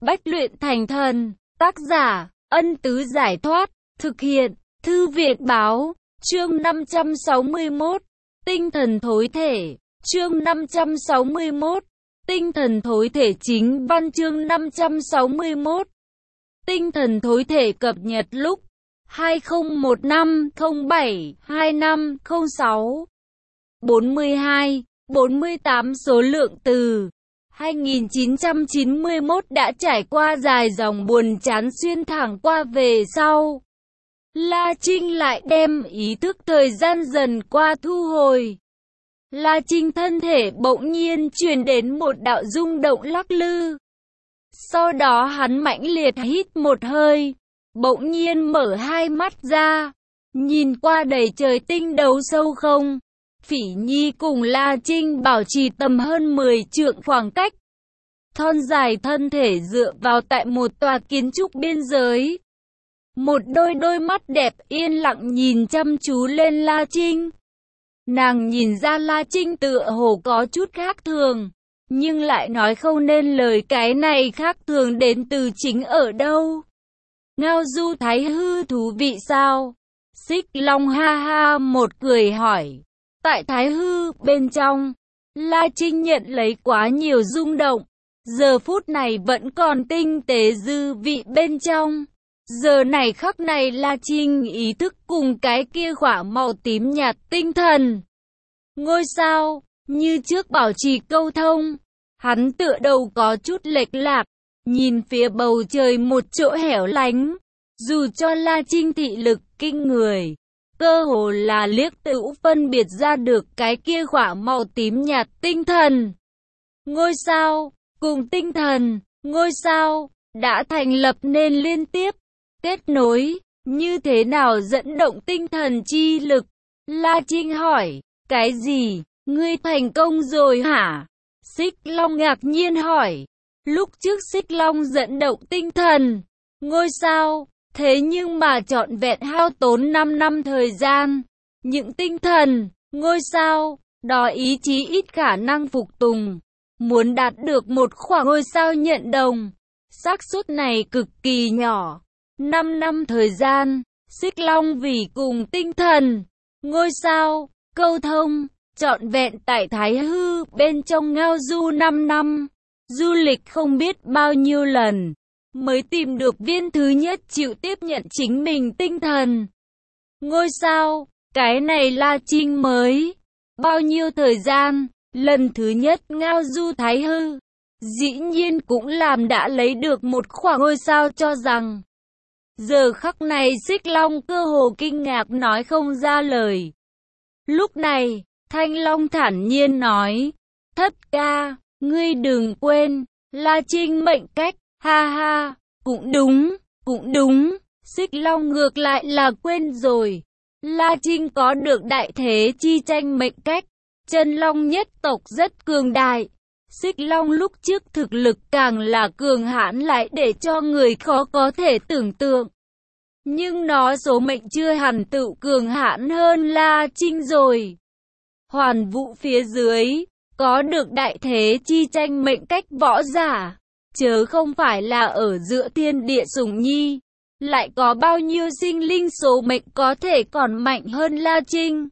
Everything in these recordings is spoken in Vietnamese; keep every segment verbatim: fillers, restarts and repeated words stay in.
Bách luyện thành thần. Tác giả, Ân Tứ Giải Thoát. Thực hiện, Thư viện Báo. Chương năm trăm sáu mươi mốt. Tinh thần thối thể. Chương năm trăm sáu mươi mốt. Tinh thần thối thể. Chính văn chương năm trăm sáu mươi mốt. Tinh thần thối thể cập nhật lúc hai không một năm không bảy hai năm không sáu. bốn mươi hai, bốn mươi tám số lượng từ hai nghìn chín trăm chín mươi mốt đã trải qua dài dòng buồn chán xuyên thẳng qua về sau. La Trinh lại đem ý thức thời gian dần qua thu hồi. La Trinh thân thể bỗng nhiên truyền đến một đạo rung động lắc lư. Sau đó hắn mãnh liệt hít một hơi, bỗng nhiên mở hai mắt ra, nhìn qua đầy trời tinh đấu sâu không. Phỉ Nhi cùng La Trinh bảo trì tầm hơn mười trượng khoảng cách. Thon dài thân thể dựa vào tại một tòa kiến trúc biên giới. Một đôi đôi mắt đẹp yên lặng nhìn chăm chú lên La Trinh. Nàng nhìn ra La Trinh tựa hồ có chút khác thường, nhưng lại nói không nên lời cái này khác thường đến từ chính ở đâu. Ngao du thái hư thú vị sao? Xích Long ha ha một cười hỏi. Tại thái hư bên trong, La Trinh nhận lấy quá nhiều rung động. Giờ phút này vẫn còn tinh tế dư vị bên trong. Giờ này khắc này La Trinh ý thức cùng cái kia khỏa màu tím nhạt tinh thần ngôi sao, như trước bảo trì câu thông. Hắn tựa đầu có chút lệch lạc, nhìn phía bầu trời một chỗ hẻo lánh. Dù cho La Trinh thị lực kinh người, cơ hồ là liếc tửu phân biệt ra được cái kia khỏa màu tím nhạt tinh thần ngôi sao, cùng tinh thần ngôi sao, đã thành lập nên liên tiếp kết nối, như thế nào dẫn động tinh thần chi lực? La Trinh hỏi, cái gì? Ngươi thành công rồi hả? Xích Long ngạc nhiên hỏi, lúc trước Xích Long dẫn động tinh thần ngôi sao, thế nhưng mà trọn vẹn hao tốn năm năm thời gian. Những tinh thần ngôi sao, đó ý chí ít khả năng phục tùng. Muốn đạt được một khoảng ngôi sao nhận đồng, xác suất này cực kỳ nhỏ. năm năm thời gian, Xích Long vì cùng tinh thần ngôi sao câu thông, trọn vẹn tại thái hư bên trong ngao du năm năm, du lịch không biết bao nhiêu lần, mới tìm được viên thứ nhất chịu tiếp nhận chính mình tinh thần ngôi sao. Cái này La Trinh mới bao nhiêu thời gian, lần thứ nhất ngao du thái hư, dĩ nhiên cũng làm đã lấy được một khoảng ngôi sao cho rằng. Giờ khắc này Xích Long cơ hồ kinh ngạc nói không ra lời. Lúc này, Thanh Long thản nhiên nói, thất ca, ngươi đừng quên, La Trinh mệnh cách, ha ha, cũng đúng, cũng đúng. Xích Long ngược lại là quên rồi. La Trinh có được đại thế chi tranh mệnh cách, chân long nhất tộc rất cường đại. Xích Long lúc trước thực lực càng là cường hãn lại để cho người khó có thể tưởng tượng. Nhưng nó số mệnh chưa hẳn tự cường hãn hơn La Trinh rồi. Hoàn vũ phía dưới, có được đại thế chi tranh mệnh cách võ giả, chớ không phải là ở giữa thiên địa sủng nhi. Lại có bao nhiêu sinh linh số mệnh có thể còn mạnh hơn La Trinh.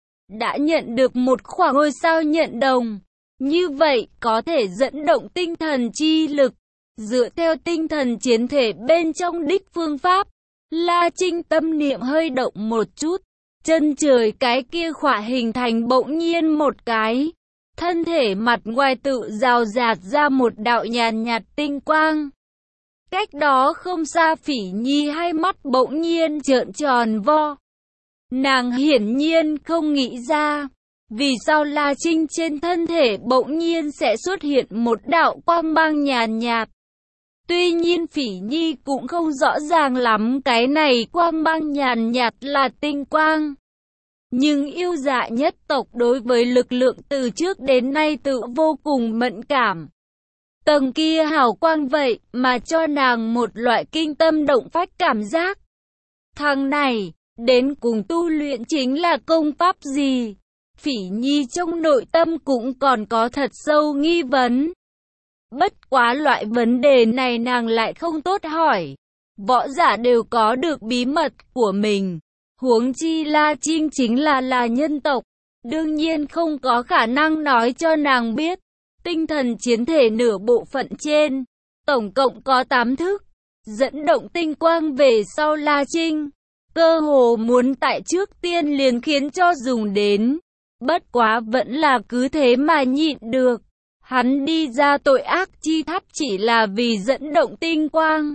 Đã nhận được một khoảng ngôi sao nhận đồng, như vậy có thể dẫn động tinh thần chi lực, dựa theo tinh thần chiến thể bên trong đích phương pháp. La Trinh tâm niệm hơi động một chút, chân trời cái kia khỏa hình thành bỗng nhiên một cái. Thân thể mặt ngoài tự rào rạt ra một đạo nhàn nhạt tinh quang. Cách đó không xa Phỉ Nhi hai mắt bỗng nhiên trợn tròn vo. Nàng hiển nhiên không nghĩ ra, vì sao La Trinh trên thân thể bỗng nhiên sẽ xuất hiện một đạo quang mang nhàn nhạt. Tuy nhiên Phỉ Nhi cũng không rõ ràng lắm cái này quang mang nhàn nhạt là tinh quang. Nhưng yêu dạ nhất tộc đối với lực lượng từ trước đến nay tự vô cùng mẫn cảm. Tầng kia hào quang vậy mà cho nàng một loại kinh tâm động phách cảm giác. Thằng này, đến cùng tu luyện chính là công pháp gì? Phỉ Nhi trong nội tâm cũng còn có thật sâu nghi vấn. Bất quá loại vấn đề này nàng lại không tốt hỏi. Võ giả đều có được bí mật của mình. Huống chi La Trinh chính là là nhân tộc. Đương nhiên không có khả năng nói cho nàng biết. Tinh thần chiến thể nửa bộ phận trên. Tổng cộng có tám thức. Dẫn động tinh quang về sau La Trinh. Cơ hồ muốn tại trước tiên liền khiến cho dùng đến. Bất quá vẫn là cứ thế mà nhịn được. Hắn đi ra tội ác chi tháp chỉ là vì dẫn động tinh quang.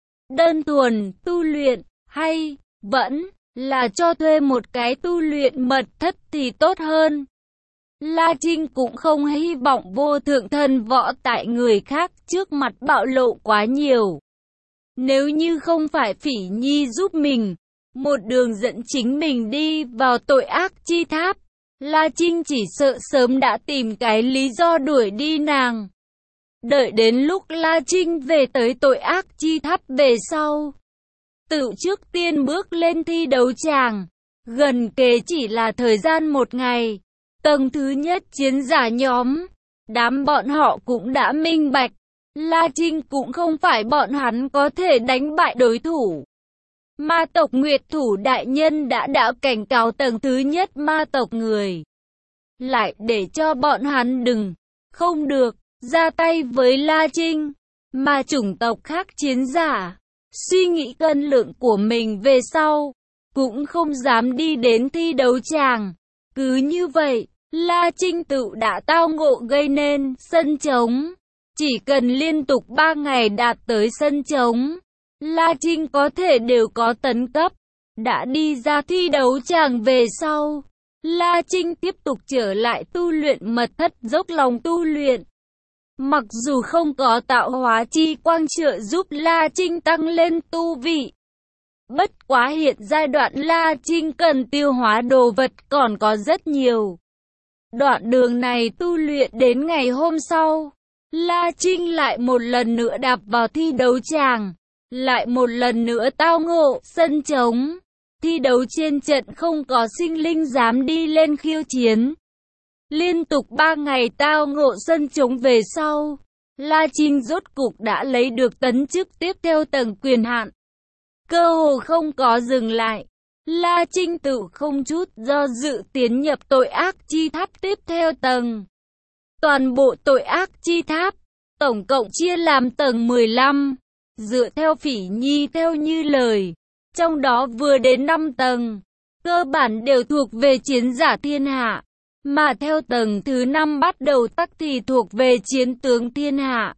Đơn thuần tu luyện hay vẫn là cho thuê một cái tu luyện mật thất thì tốt hơn. La Trinh cũng không hy vọng vô thượng thần võ tại người khác trước mặt bạo lộ quá nhiều. Nếu như không phải Phỉ Nhi giúp mình, một đường dẫn chính mình đi vào tội ác chi tháp, La Trinh chỉ sợ sớm đã tìm cái lý do đuổi đi nàng. Đợi đến lúc La Trinh về tới tội ác chi tháp về sau, tự trước tiên bước lên thi đấu tràng, gần kề chỉ là thời gian một ngày. Tầng thứ nhất chiến giả nhóm, đám bọn họ cũng đã minh bạch, La Trinh cũng không phải bọn hắn có thể đánh bại đối thủ. Ma tộc Nguyệt Thủ đại nhân đã đã cảnh cáo tầng thứ nhất ma tộc người, lại để cho bọn hắn đừng, không được, ra tay với La Trinh. Mà chủng tộc khác chiến giả, suy nghĩ cân lượng của mình về sau, cũng không dám đi đến thi đấu tràng. Cứ như vậy, La Trinh tự đã tao ngộ gây nên sân trống. Chỉ cần liên tục ba ngày đạt tới sân trống, La Trinh có thể đều có tấn cấp. Đã đi ra thi đấu tràng về sau, La Trinh tiếp tục trở lại tu luyện mật thất dốc lòng tu luyện. Mặc dù không có tạo hóa chi quang trợ giúp La Trinh tăng lên tu vị. Bất quá hiện giai đoạn La Trinh cần tiêu hóa đồ vật còn có rất nhiều. Đoạn đường này tu luyện đến ngày hôm sau, La Trinh lại một lần nữa đạp vào thi đấu tràng. Lại một lần nữa tao ngộ sân trống. Thi đấu trên trận không có sinh linh dám đi lên khiêu chiến. Liên tục ba ngày tao ngộ sân trống về sau, La Trinh rốt cục đã lấy được tấn chức tiếp theo tầng quyền hạn. Cơ hồ không có dừng lại, La Trinh tự không chút do dự tiến nhập tội ác chi tháp tiếp theo tầng. Toàn bộ tội ác chi tháp, tổng cộng chia làm tầng mười lăm, dựa theo Phỉ Nhi theo như lời, trong đó vừa đến năm tầng, cơ bản đều thuộc về chiến giả thiên hạ. Mà theo tầng thứ năm bắt đầu tắc thì thuộc về chiến tướng thiên hạ.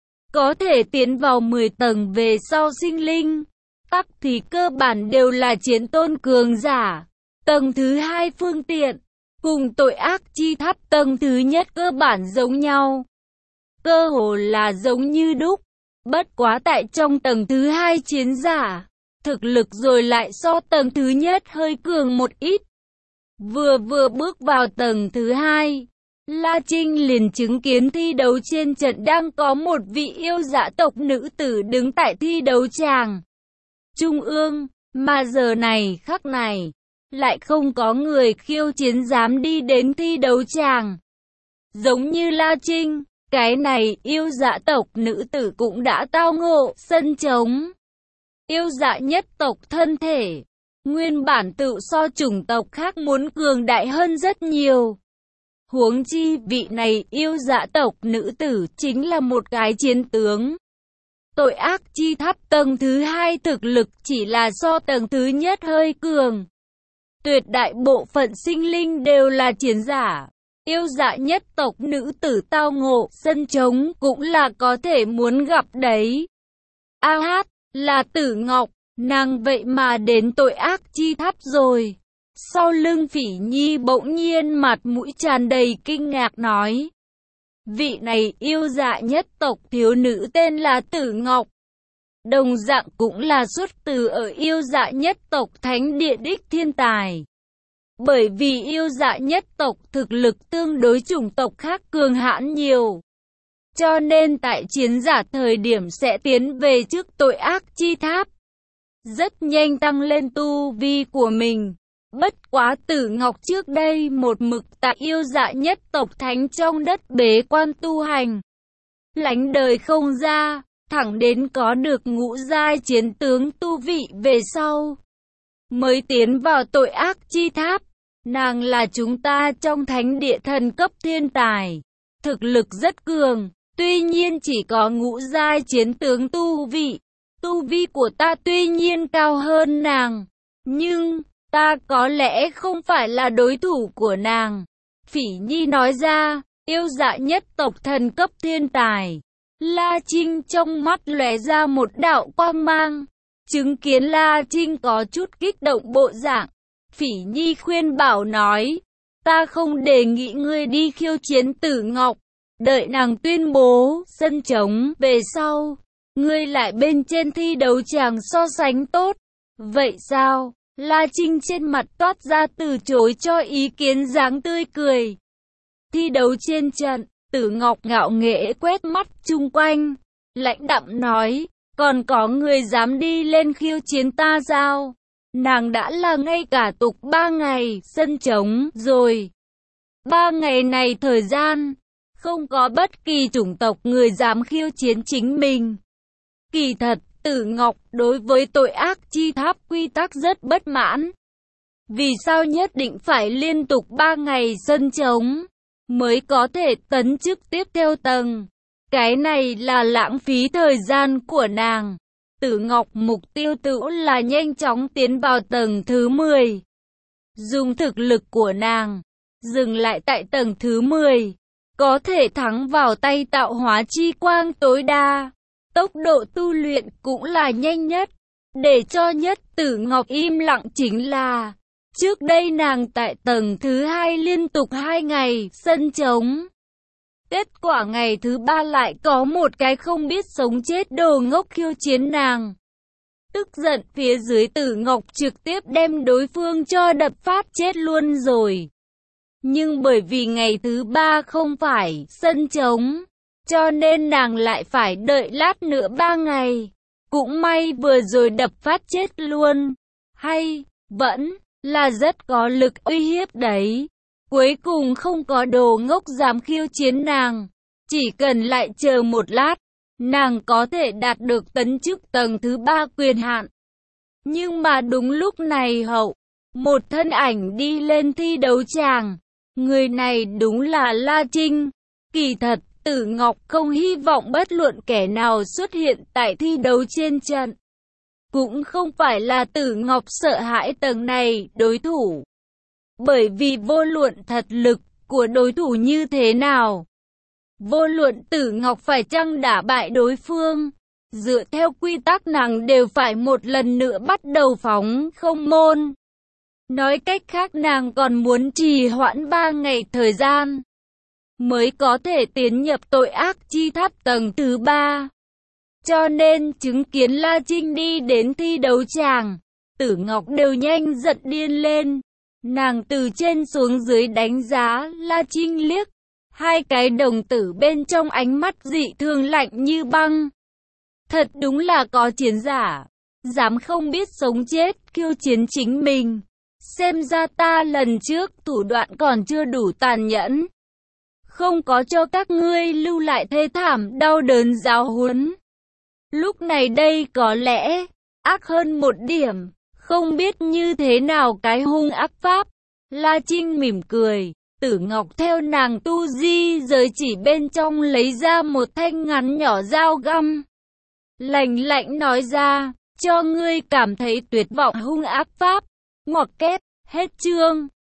Có thể tiến vào mười tầng về sau sinh linh, tắc thì cơ bản đều là chiến tôn cường giả. Tầng thứ hai phương tiện, cùng tội ác chi tháp tầng thứ nhất cơ bản giống nhau. Cơ hồ là giống như đúc, bất quá tại trong tầng thứ hai chiến giả, thực lực rồi lại so tầng thứ nhất hơi cường một ít. Vừa vừa bước vào tầng thứ hai, La Trinh liền chứng kiến thi đấu trên trận đang có một vị yêu dã tộc nữ tử đứng tại thi đấu tràng trung ương, mà giờ này khắc này, lại không có người khiêu chiến dám đi đến thi đấu tràng. Giống như La Trinh, cái này yêu dã tộc nữ tử cũng đã tao ngộ sân trống. Yêu dã nhất tộc thân thể, nguyên bản tự so chủng tộc khác muốn cường đại hơn rất nhiều. Huống chi vị này yêu dã tộc nữ tử chính là một cái chiến tướng. Tội ác chi tháp tầng thứ hai thực lực chỉ là so tầng thứ nhất hơi cường. Tuyệt đại bộ phận sinh linh đều là chiến giả. Yêu dã nhất tộc nữ tử tao ngộ sân trống cũng là có thể muốn gặp đấy. A hát, là Tử Ngọc, nàng vậy mà đến tội ác chi tháp rồi. Sau lưng Phỉ Nhi bỗng nhiên mặt mũi tràn đầy kinh ngạc nói. Vị này yêu dã nhất tộc thiếu nữ tên là Tử Ngọc. Đồng dạng cũng là xuất từ ở yêu dã nhất tộc thánh địa đích thiên tài. Bởi vì yêu dã nhất tộc thực lực tương đối chủng tộc khác cường hãn nhiều. Cho nên tại chiến giả thời điểm sẽ tiến về trước tội ác chi tháp. Rất nhanh tăng lên tu vi của mình. Bất quá Tử Ngọc trước đây một mực tại yêu dã nhất tộc thánh trong đất bế quan tu hành. lánh đời không ra, thẳng đến có được ngũ giai chiến tướng tu vị về sau, mới tiến vào tội ác chi tháp. Nàng là chúng ta trong thánh địa thần cấp thiên tài, thực lực rất cường, tuy nhiên chỉ có ngũ giai chiến tướng tu vị. Tu vi của ta tuy nhiên cao hơn nàng, nhưng ta có lẽ không phải là đối thủ của nàng. Phỉ Nhi nói ra, yêu dạ nhất tộc thần cấp thiên tài. La Trinh trong mắt lóe ra một đạo quang mang, chứng kiến La Trinh có chút kích động bộ dạng. Phỉ Nhi khuyên bảo nói, ta không đề nghị ngươi đi khiêu chiến Tử Ngọc, đợi nàng tuyên bố sân trống về sau, ngươi lại bên trên thi đấu chàng so sánh tốt. Vậy sao? La Trinh trên mặt toát ra từ chối cho ý kiến dáng tươi cười. Thi đấu trên trận, Tử Ngọc ngạo nghễ quét mắt chung quanh, lãnh đạm nói, còn có người dám đi lên khiêu chiến ta sao? Nàng đã là ngay cả tục ba ngày sân trống rồi. Ba ngày này thời gian, không có bất kỳ chủng tộc người dám khiêu chiến chính mình. Kỳ thật, Tử Ngọc đối với tội ác chi tháp quy tắc rất bất mãn. Vì sao nhất định phải liên tục ba ngày sân trống mới có thể tấn chức tiếp theo tầng? Cái này là lãng phí thời gian của nàng. Tử Ngọc mục tiêu tự là nhanh chóng tiến vào tầng thứ mười. Dùng thực lực của nàng, dừng lại tại tầng thứ mười, có thể thắng vào tay tạo hóa chi quang tối đa. Tốc độ tu luyện cũng là nhanh nhất. Để cho nhất Tử Ngọc im lặng chính là, trước đây nàng tại tầng thứ hai liên tục hai ngày sân trống. Kết quả ngày thứ ba lại có một cái không biết sống chết đồ ngốc khiêu chiến nàng. Tức giận phía dưới Tử Ngọc trực tiếp đem đối phương cho đập phát chết luôn rồi. Nhưng bởi vì ngày thứ ba không phải sân trống, cho nên nàng lại phải đợi lát nữa ba ngày. Cũng may vừa rồi đập phát chết luôn. Hay, vẫn là rất có lực uy hiếp đấy. Cuối cùng không có đồ ngốc dám khiêu chiến nàng. Chỉ cần lại chờ một lát, nàng có thể đạt được tấn chức tầng thứ ba quyền hạn. Nhưng mà đúng lúc này hậu, một thân ảnh đi lên thi đấu tràng. Người này đúng là La Trinh. Kỳ thật, Tử Ngọc không hy vọng bất luận kẻ nào xuất hiện tại thi đấu trên trận. Cũng không phải là Tử Ngọc sợ hãi tầng này đối thủ. Bởi vì vô luận thật lực của đối thủ như thế nào, vô luận Tử Ngọc phải chăng đả bại đối phương, dựa theo quy tắc nàng đều phải một lần nữa bắt đầu phóng không môn. Nói cách khác nàng còn muốn trì hoãn ba ngày thời gian, mới có thể tiến nhập tội ác chi tháp tầng thứ ba. Cho nên chứng kiến La Trinh đi đến thi đấu tràng, Tử Ngọc đều nhanh giận điên lên. Nàng từ trên xuống dưới đánh giá La Trinh liếc, hai cái đồng tử bên trong ánh mắt dị thường lạnh như băng. Thật đúng là có chiến giả, dám không biết sống chết khiêu chiến chính mình. Xem ra ta lần trước thủ đoạn còn chưa đủ tàn nhẫn, không có cho các ngươi lưu lại thê thảm đau đớn giáo huấn. Lúc này đây có lẽ ác hơn một điểm, không biết như thế nào cái hung ác pháp. La Trinh mỉm cười, Tử Ngọc theo nàng tu di giới chỉ bên trong lấy ra một thanh ngắn nhỏ dao găm. Lạnh lạnh nói ra, cho ngươi cảm thấy tuyệt vọng hung ác pháp. Ngoặc kép, hết chương.